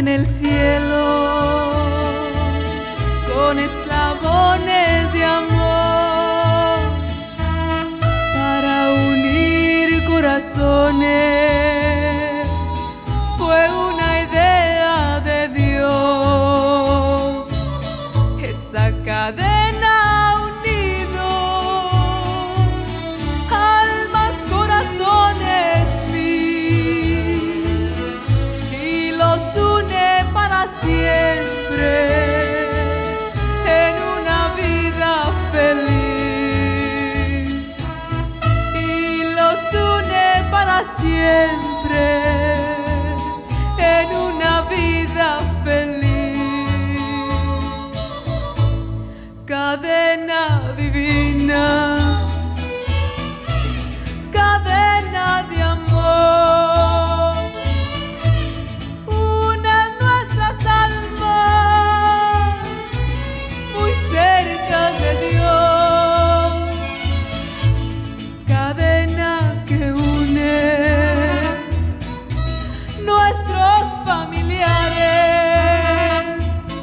en el cielo con eslabones de amor para unir corazones. Fue una idea de Dios, esa cadena unido almas, corazones mil, y los une para siempre en una vida feliz, y los une para siempre en una vida feliz. Cadena divina, cadena de amor, une nuestras almas muy cerca de Dios. Cadena que une nuestros familiares,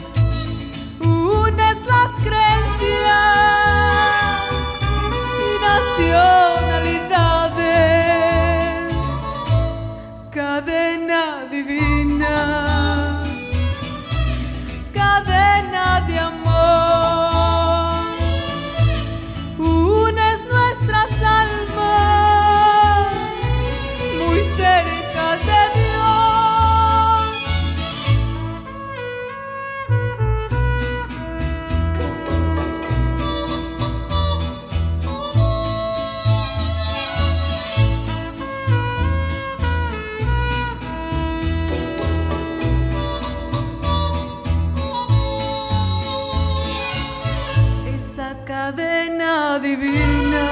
unes las creencias y nacionalidades. Cadena divina, cadena de amor, unes nuestras almas muy cerca de Dios. Esa cadena divina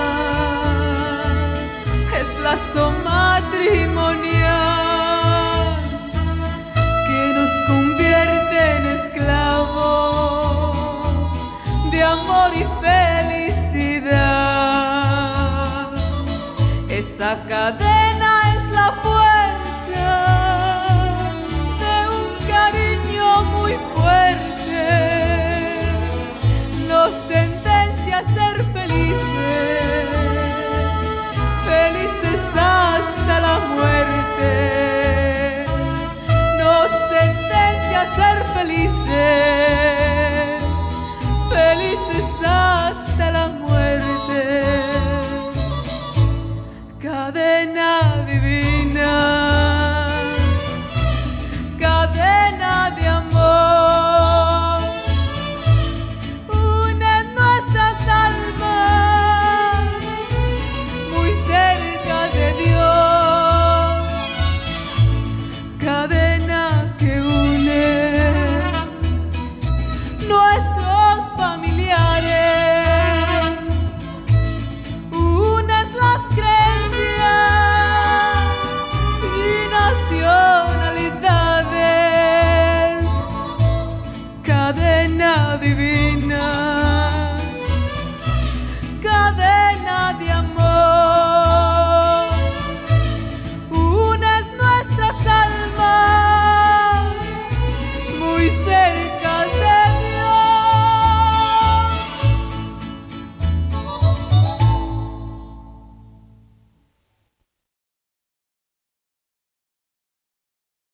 es lazo matrimonial que nos convierte en esclavos de amor y felicidad. Esa cadena es la fuerza de un cariño muy fuerte. Nos sentencia a ser felices, felices hasta la muerte. Nos sentencia a ser felices, felices hasta la muerte. Cadena divina, cadena de amor, une nuestras almas muy cerca de Dios. Cadena que unes nuestros familiares, unes las creencias y nacionalidades. Cadena divina,